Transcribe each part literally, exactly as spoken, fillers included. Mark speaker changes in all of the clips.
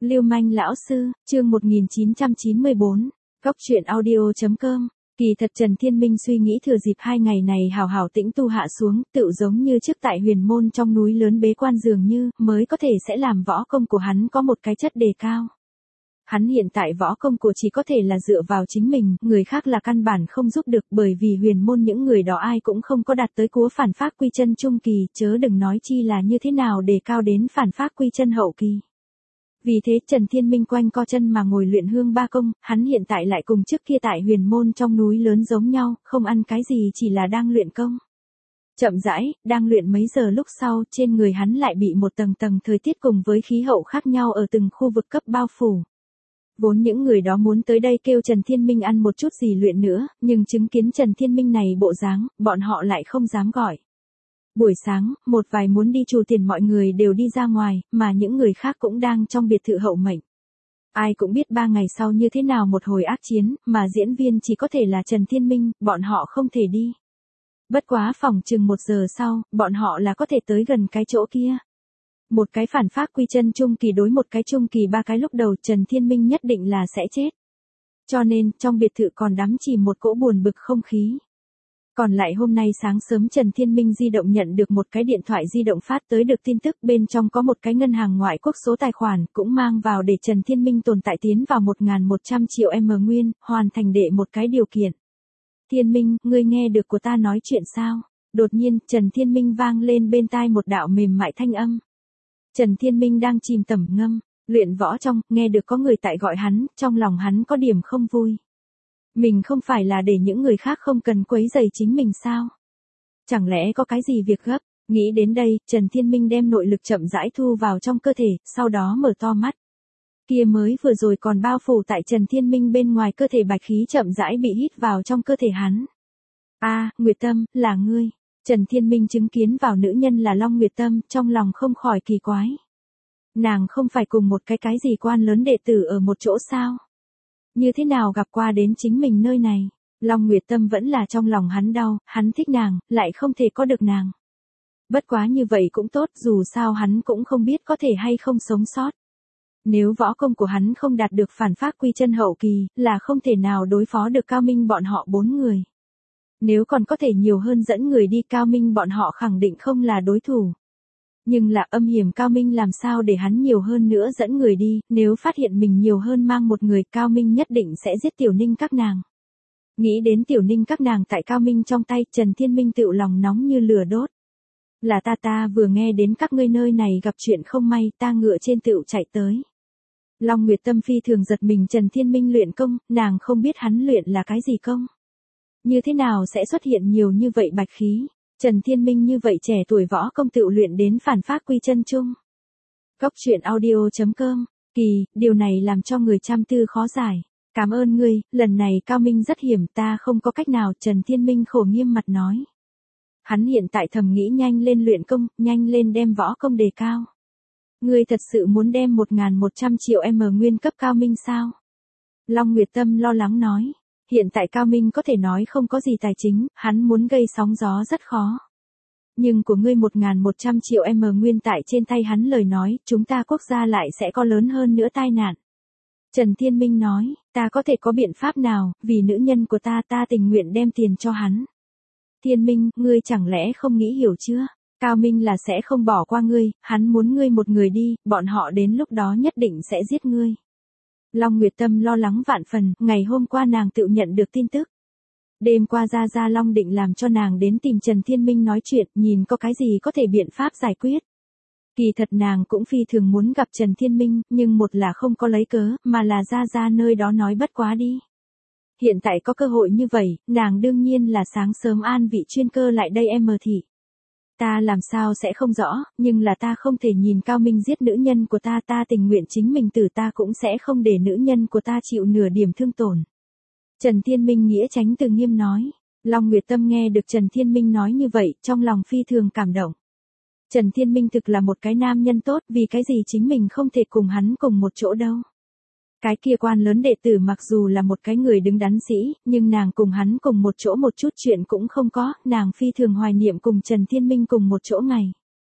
Speaker 1: Lưu manh lão sư, chương một nghìn chín trăm chín mươi bốn, Cóc truyện audio chấm com. Kỳ thật Trần Thiên Minh suy nghĩ thừa dịp hai ngày này hào hào tĩnh tu hạ xuống, tựu giống như trước tại huyền môn trong núi lớn bế quan dường như, mới có thể sẽ làm võ công của hắn có một cái chất đề cao. Hắn hiện tại võ công của chỉ có thể là dựa vào chính mình, người khác là căn bản không giúp được, bởi vì huyền môn những người đó ai cũng không có đạt tới cúa phản pháp quy chân trung kỳ, chớ đừng nói chi là như thế nào đề cao đến phản pháp quy chân hậu kỳ. Vì thế Trần Thiên Minh quanh co chân mà ngồi luyện hương ba công, hắn hiện tại lại cùng trước kia tại huyền môn trong núi lớn giống nhau, không ăn cái gì chỉ là đang luyện công. Chậm rãi, đang luyện mấy giờ lúc sau, trên người hắn lại bị một tầng tầng thời tiết cùng với khí hậu khác nhau ở từng khu vực cấp bao phủ. Vốn những người đó muốn tới đây kêu Trần Thiên Minh ăn một chút gì luyện nữa, nhưng chứng kiến Trần Thiên Minh này bộ dáng, bọn họ lại không dám gọi. Buổi sáng, một vài muốn đi trù tiền mọi người đều đi ra ngoài, mà những người khác cũng đang trong biệt thự hậu mệnh. Ai cũng biết ba ngày sau như thế nào một hồi ác chiến, mà diễn viên chỉ có thể là Trần Thiên Minh, bọn họ không thể đi. Bất quá phòng chừng một giờ sau, bọn họ là có thể tới gần cái chỗ kia. Một cái phản pháp quy chân trung kỳ đối một cái trung kỳ ba cái lúc đầu Trần Thiên Minh nhất định là sẽ chết. Cho nên, trong biệt thự còn đắm chìm một cỗ buồn bực không khí. Còn lại hôm nay sáng sớm Trần Thiên Minh di động nhận được một cái điện thoại di động phát tới được tin tức, bên trong có một cái ngân hàng ngoại quốc số tài khoản cũng mang vào để Trần Thiên Minh tồn tại tiến vào một nghìn một trăm triệu M nguyên, hoàn thành đệ một cái điều kiện. Thiên Minh, ngươi nghe được của ta nói chuyện sao? Đột nhiên, Trần Thiên Minh vang lên bên tai một đạo mềm mại thanh âm. Trần Thiên Minh đang chìm tẩm ngâm, luyện võ trong, nghe được có người tại gọi hắn, trong lòng hắn có điểm không vui. Mình không phải là để những người khác không cần quấy rầy chính mình sao? Chẳng lẽ có cái gì việc gấp? Nghĩ đến đây, Trần Thiên Minh đem nội lực chậm rãi thu vào trong cơ thể, sau đó mở to mắt. Kia mới vừa rồi còn bao phủ tại Trần Thiên Minh bên ngoài cơ thể bạch khí chậm rãi bị hít vào trong cơ thể hắn. A, Nguyệt Tâm, là ngươi. Trần Thiên Minh chứng kiến vào nữ nhân là Long Nguyệt Tâm, trong lòng không khỏi kỳ quái. Nàng không phải cùng một cái cái gì quan lớn đệ tử ở một chỗ sao? Như thế nào gặp qua đến chính mình nơi này? Long Nguyệt Tâm vẫn là trong lòng hắn đau, hắn thích nàng, lại không thể có được nàng. Bất quá như vậy cũng tốt, dù sao hắn cũng không biết có thể hay không sống sót. Nếu võ công của hắn không đạt được phản pháp quy chân hậu kỳ, là không thể nào đối phó được Cao Minh bọn họ bốn người. Nếu còn có thể nhiều hơn dẫn người đi, Cao Minh bọn họ khẳng định không là đối thủ. Nhưng là âm hiểm Cao Minh làm sao để hắn nhiều hơn nữa dẫn người đi, nếu phát hiện mình nhiều hơn mang một người, Cao Minh nhất định sẽ giết Tiểu Ninh các nàng. Nghĩ đến Tiểu Ninh các nàng tại Cao Minh trong tay, Trần Thiên Minh tựu lòng nóng như lửa đốt. Là ta ta vừa nghe đến các ngươi nơi này gặp chuyện không may, ta ngựa trên tựu chạy tới. Long Nguyệt Tâm phi thường giật mình Trần Thiên Minh luyện công, nàng không biết hắn luyện là cái gì công. Như thế nào sẽ xuất hiện nhiều như vậy bạch khí? Trần Thiên Minh như vậy trẻ tuổi võ công tự luyện đến phản pháp quy chân trung. Cóc truyện audio chấm com. Kỳ, điều này làm cho người trăm tư khó giải. Cảm ơn ngươi, lần này Cao Minh rất hiểm, ta không có cách nào. Trần Thiên Minh khổ nghiêm mặt nói. Hắn hiện tại thầm nghĩ nhanh lên luyện công, nhanh lên đem võ công đề cao. Ngươi thật sự muốn đem một nghìn một trăm triệu M nguyên cấp Cao Minh sao? Long Nguyệt Tâm lo lắng nói. Hiện tại Cao Minh có thể nói không có gì tài chính, hắn muốn gây sóng gió rất khó. Nhưng của ngươi một nghìn một trăm triệu M nguyên tại trên tay hắn lời nói, chúng ta quốc gia lại sẽ có lớn hơn nữa tai nạn. Trần Thiên Minh nói, ta có thể có biện pháp nào, vì nữ nhân của ta ta tình nguyện đem tiền cho hắn. Thiên Minh, ngươi chẳng lẽ không nghĩ hiểu chưa? Cao Minh là sẽ không bỏ qua ngươi, hắn muốn ngươi một người đi, bọn họ đến lúc đó nhất định sẽ giết ngươi. Long Nguyệt Tâm lo lắng vạn phần, ngày hôm qua nàng tự nhận được tin tức. Đêm qua Gia Gia Long định làm cho nàng đến tìm Trần Thiên Minh nói chuyện, nhìn có cái gì có thể biện pháp giải quyết. Kỳ thật nàng cũng phi thường muốn gặp Trần Thiên Minh, nhưng một là không có lấy cớ, mà là Gia Gia nơi đó nói bất quá đi. Hiện tại có cơ hội như vậy, nàng đương nhiên là sáng sớm an vị chuyên cơ lại đây em mờ thị. Ta làm sao sẽ không rõ, nhưng là ta không thể nhìn Cao Minh giết nữ nhân của ta, ta tình nguyện chính mình tử, ta cũng sẽ không để nữ nhân của ta chịu nửa điểm thương tổn. Trần Thiên Minh nghĩa tránh từ nghiêm nói. Long Nguyệt Tâm nghe được Trần Thiên Minh nói như vậy, trong lòng phi thường cảm động. Trần Thiên Minh thực là một cái nam nhân tốt, vì cái gì chính mình không thể cùng hắn cùng một chỗ đâu. Cái kia quan lớn đệ tử mặc dù là một cái người đứng đắn sĩ, nhưng nàng cùng hắn cùng một chỗ một chút chuyện cũng không có, nàng phi thường hoài niệm cùng Trần Thiên Minh cùng một chỗ ngày.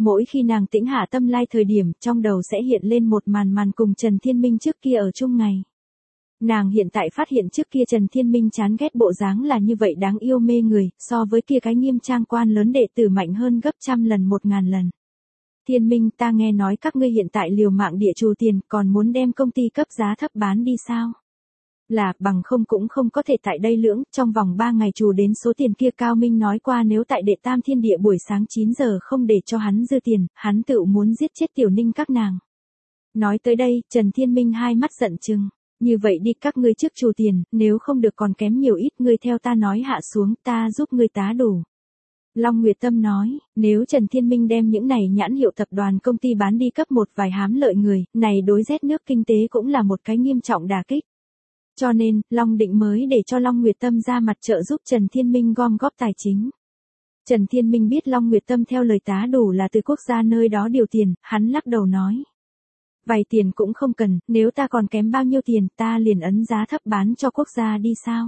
Speaker 1: mỗi khi nàng tĩnh hạ tâm lai thời điểm, trong đầu sẽ hiện lên một màn màn cùng Trần Thiên Minh trước kia ở chung ngày. Nàng hiện tại phát hiện trước kia Trần Thiên Minh chán ghét bộ dáng là như vậy đáng yêu mê người, so với kia cái nghiêm trang quan lớn đệ tử mạnh hơn gấp trăm lần một ngàn lần. Thiên Minh, ta nghe nói các ngươi hiện tại liều mạng địa trù tiền, còn muốn đem công ty cấp giá thấp bán đi sao? Là, bằng không cũng không có thể tại đây lưỡng, trong vòng ba ngày trù đến số tiền kia. Cao Minh nói qua nếu tại đệ tam thiên địa buổi sáng chín giờ không để cho hắn dư tiền, hắn tự muốn giết chết Tiểu Ninh các nàng. Nói tới đây, Trần Thiên Minh hai mắt giận chừng. Như vậy đi, các ngươi trước trù tiền, nếu không được còn kém nhiều ít, ngươi theo ta nói hạ xuống, ta giúp ngươi tá đủ. Long Nguyệt Tâm nói, nếu Trần Thiên Minh đem những này nhãn hiệu tập đoàn công ty bán đi cấp một vài hám lợi người, này đối rét nước kinh tế cũng là một cái nghiêm trọng đả kích. Cho nên, Long Định mới để cho Long Nguyệt Tâm ra mặt trợ giúp Trần Thiên Minh gom góp tài chính. Trần Thiên Minh biết Long Nguyệt Tâm theo lời tá đủ là từ quốc gia nơi đó điều tiền, hắn lắc đầu nói. Vài tiền cũng không cần, nếu ta còn kém bao nhiêu tiền ta liền ấn giá thấp bán cho quốc gia đi sao?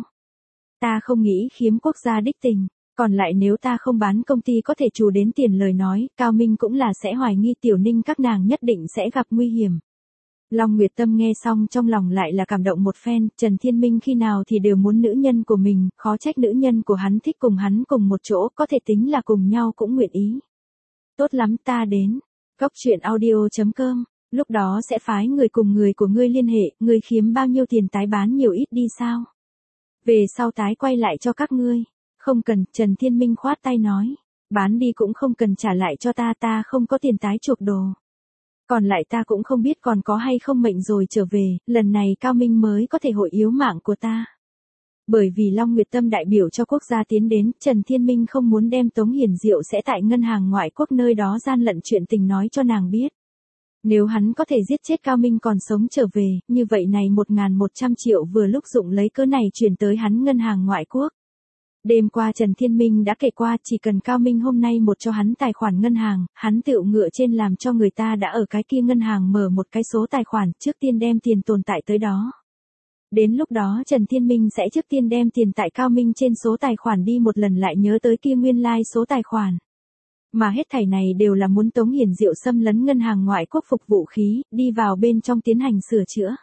Speaker 1: Ta không nghĩ khiếm quốc gia đích tình, còn lại nếu ta không bán công ty có thể trù đến tiền lời nói, Cao Minh cũng là sẽ hoài nghi Tiểu Ninh các nàng nhất định sẽ gặp nguy hiểm. Long Nguyệt Tâm nghe xong trong lòng lại là cảm động một phen, Trần Thiên Minh khi nào thì đều muốn nữ nhân của mình, khó trách nữ nhân của hắn thích cùng hắn cùng một chỗ, có thể tính là cùng nhau cũng nguyện ý. Tốt lắm, ta đến. Cốc truyện audio chấm com, lúc đó sẽ phái người cùng người của ngươi liên hệ, ngươi khiếm bao nhiêu tiền tái bán nhiều ít đi sao? Về sau tái quay lại cho các ngươi. Không cần, Trần Thiên Minh khoát tay nói. Bán đi cũng không cần trả lại cho ta, ta không có tiền tái chuộc đồ. Còn lại ta cũng không biết còn có hay không mệnh rồi trở về, lần này Cao Minh mới có thể hội yếu mạng của ta. Bởi vì Long Nguyệt Tâm đại biểu cho quốc gia tiến đến, Trần Thiên Minh không muốn đem Tống Hiền Diệu sẽ tại ngân hàng ngoại quốc nơi đó gian lận chuyện tình nói cho nàng biết. Nếu hắn có thể giết chết Cao Minh còn sống trở về, như vậy này một nghìn một trăm triệu vừa lúc dụng lấy cớ này chuyển tới hắn ngân hàng ngoại quốc. Đêm qua Trần Thiên Minh đã kể qua chỉ cần Cao Minh hôm nay một cho hắn tài khoản ngân hàng, hắn tự ngựa trên làm cho người ta đã ở cái kia ngân hàng mở một cái số tài khoản, trước tiên đem tiền tồn tại tới đó. Đến lúc đó Trần Thiên Minh sẽ trước tiên đem tiền tại Cao Minh trên số tài khoản đi một lần lại nhớ tới kia nguyên lai like số tài khoản. Mà hết thảy này đều là muốn Tống Hiền Diệu xâm lấn ngân hàng ngoại quốc phục vũ khí, đi vào bên trong tiến hành sửa chữa.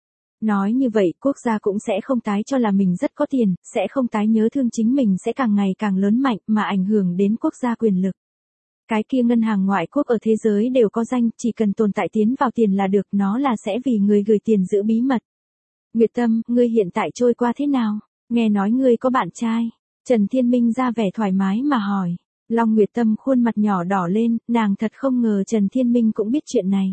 Speaker 1: Nói như vậy, quốc gia cũng sẽ không tái cho là mình rất có tiền, sẽ không tái nhớ thương chính mình sẽ càng ngày càng lớn mạnh mà ảnh hưởng đến quốc gia quyền lực. Cái kia ngân hàng ngoại quốc ở thế giới đều có danh, chỉ cần tồn tại tiến vào tiền là được, nó là sẽ vì người gửi tiền giữ bí mật. Nguyệt Tâm, ngươi hiện tại trôi qua thế nào? Nghe nói ngươi có bạn trai. Trần Thiên Minh ra vẻ thoải mái mà hỏi. Long Nguyệt Tâm khuôn mặt nhỏ đỏ lên, nàng thật không ngờ Trần Thiên Minh cũng biết chuyện này.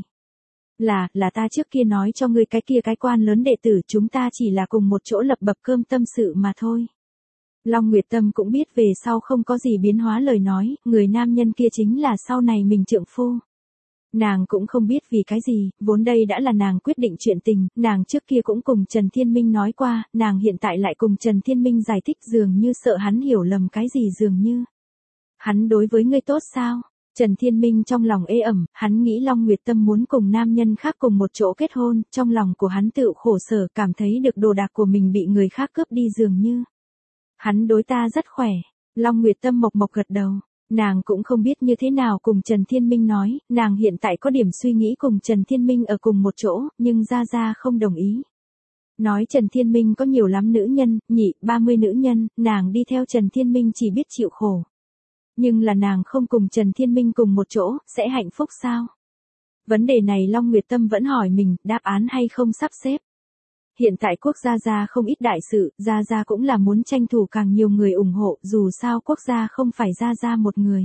Speaker 1: Là, là ta trước kia nói cho ngươi cái kia cái quan lớn đệ tử, chúng ta chỉ là cùng một chỗ lập bập cơm tâm sự mà thôi. Long Nguyệt Tâm cũng biết về sau không có gì biến hóa lời nói, người nam nhân kia chính là sau này mình trượng phu. Nàng cũng không biết vì cái gì, vốn đây đã là nàng quyết định chuyện tình, nàng trước kia cũng cùng Trần Thiên Minh nói qua, nàng hiện tại lại cùng Trần Thiên Minh giải thích dường như sợ hắn hiểu lầm cái gì dường như. Hắn đối với ngươi tốt sao? Trần Thiên Minh trong lòng ê ẩm, hắn nghĩ Long Nguyệt Tâm muốn cùng nam nhân khác cùng một chỗ kết hôn, trong lòng của hắn tự khổ sở, cảm thấy được đồ đạc của mình bị người khác cướp đi dường như. Hắn đối ta rất khỏe. Long Nguyệt Tâm mộc mộc gật đầu. Nàng cũng không biết như thế nào cùng Trần Thiên Minh nói, nàng hiện tại có điểm suy nghĩ cùng Trần Thiên Minh ở cùng một chỗ, nhưng Gia Gia không đồng ý. Nói Trần Thiên Minh có nhiều lắm nữ nhân, nhị, ba mươi nữ nhân, nàng đi theo Trần Thiên Minh chỉ biết chịu khổ. Nhưng là nàng không cùng Trần Thiên Minh cùng một chỗ, sẽ hạnh phúc sao? Vấn đề này Long Nguyệt Tâm vẫn hỏi mình, đáp án hay không sắp xếp. Hiện tại quốc gia gia không ít đại sự, gia gia cũng là muốn tranh thủ càng nhiều người ủng hộ, dù sao quốc gia không phải gia gia một người.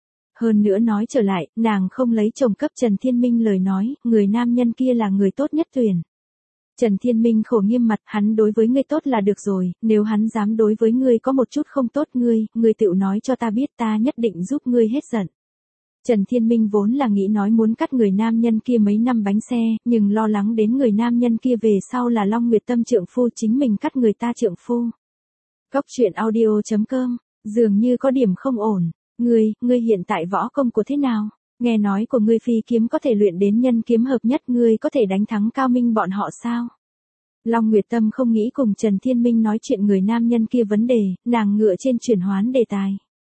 Speaker 1: Hơn nữa nói trở lại, nàng không lấy chồng cấp Trần Thiên Minh lời nói, người nam nhân kia là người tốt nhất tuyển. Trần Thiên Minh khổ nghiêm mặt, hắn đối với ngươi tốt là được rồi, nếu hắn dám đối với ngươi có một chút không tốt ngươi, ngươi tự nói cho ta biết, ta nhất định giúp ngươi hết giận. Trần Thiên Minh vốn là nghĩ nói muốn cắt người nam nhân kia mấy năm bánh xe, nhưng lo lắng đến người nam nhân kia về sau là Long Nguyệt Tâm trượng phu chính mình cắt người ta trượng phu. Cốc truyện audio chấm com, dường như có điểm không ổn. Ngươi, ngươi hiện tại võ công của thế nào? Nghe nói của ngươi phi kiếm có thể luyện đến nhân kiếm hợp nhất, ngươi có thể đánh thắng Cao Minh bọn họ sao? Long Nguyệt Tâm không nghĩ cùng Trần Thiên Minh nói chuyện người nam nhân kia vấn đề, nàng ngựa trên chuyển hoán đề tài.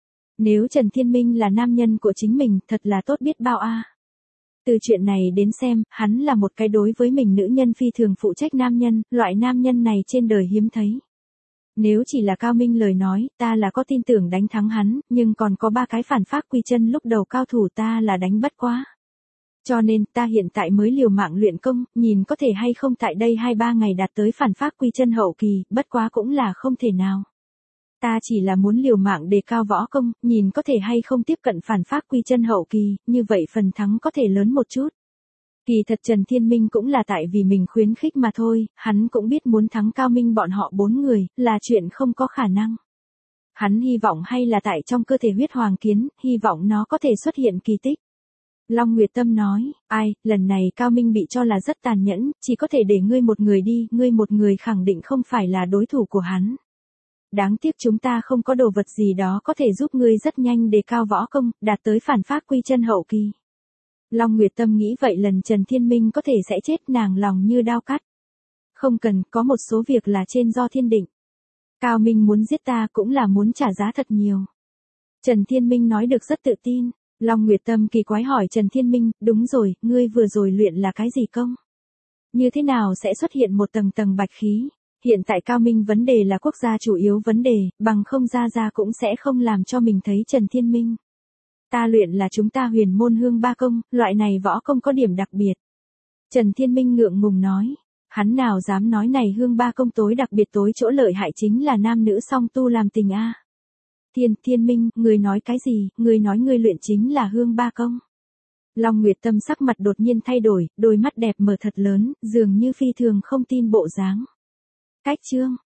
Speaker 1: Nếu Trần Thiên Minh là nam nhân của chính mình, thật là tốt biết bao a. Từ chuyện này đến xem, hắn là một cái đối với mình nữ nhân phi thường phụ trách nam nhân, loại nam nhân này trên đời hiếm thấy. Nếu chỉ là Cao Minh lời nói, ta là có tin tưởng đánh thắng hắn, nhưng còn có ba cái phản phác quy chân lúc đầu cao thủ ta là đánh bất quá. Cho nên ta hiện tại mới liều mạng luyện công, nhìn có thể hay không tại đây hai ba ngày đạt tới phản phác quy chân hậu kỳ, bất quá cũng là không thể nào. Ta chỉ là muốn liều mạng đề cao võ công, nhìn có thể hay không tiếp cận phản phác quy chân hậu kỳ, như vậy phần thắng có thể lớn một chút. Kỳ thật Trần Thiên Minh cũng là tại vì mình khuyến khích mà thôi, hắn cũng biết muốn thắng Cao Minh bọn họ bốn người, là chuyện không có khả năng. Hắn hy vọng hay là tại trong cơ thể huyết hoàng kiến, hy vọng nó có thể xuất hiện kỳ tích. Long Nguyệt Tâm nói, ai, lần này Cao Minh bị cho là rất tàn nhẫn, chỉ có thể để ngươi một người đi, ngươi một người khẳng định không phải là đối thủ của hắn. Đáng tiếc chúng ta không có đồ vật gì đó có thể giúp ngươi rất nhanh đề cao võ công, đạt tới phản phác quy chân hậu kỳ. Long Nguyệt Tâm nghĩ vậy lần Trần Thiên Minh có thể sẽ chết nàng lòng như đao cắt. Không cần, có một số việc là trên do thiên định. Cao Minh muốn giết ta cũng là muốn trả giá thật nhiều. Trần Thiên Minh nói được rất tự tin. Long Nguyệt Tâm kỳ quái hỏi Trần Thiên Minh, đúng rồi, ngươi vừa rồi luyện là cái gì công? Như thế nào sẽ xuất hiện một tầng tầng bạch khí? Hiện tại Cao Minh vấn đề là quốc gia chủ yếu vấn đề, bằng không ra ra cũng sẽ không làm cho mình thấy Trần Thiên Minh. Ta luyện là chúng ta huyền môn hương ba công, loại này võ công có điểm đặc biệt. Trần Thiên Minh ngượng ngùng nói, hắn nào dám nói này hương ba công tối đặc biệt tối chỗ lợi hại chính là nam nữ song tu làm tình a. Thiên, Thiên Minh, ngươi nói cái gì, ngươi nói ngươi luyện chính là hương ba công. Long Nguyệt Tâm sắc mặt đột nhiên thay đổi, đôi mắt đẹp mở thật lớn, dường như phi thường không tin bộ dáng. Cách chương.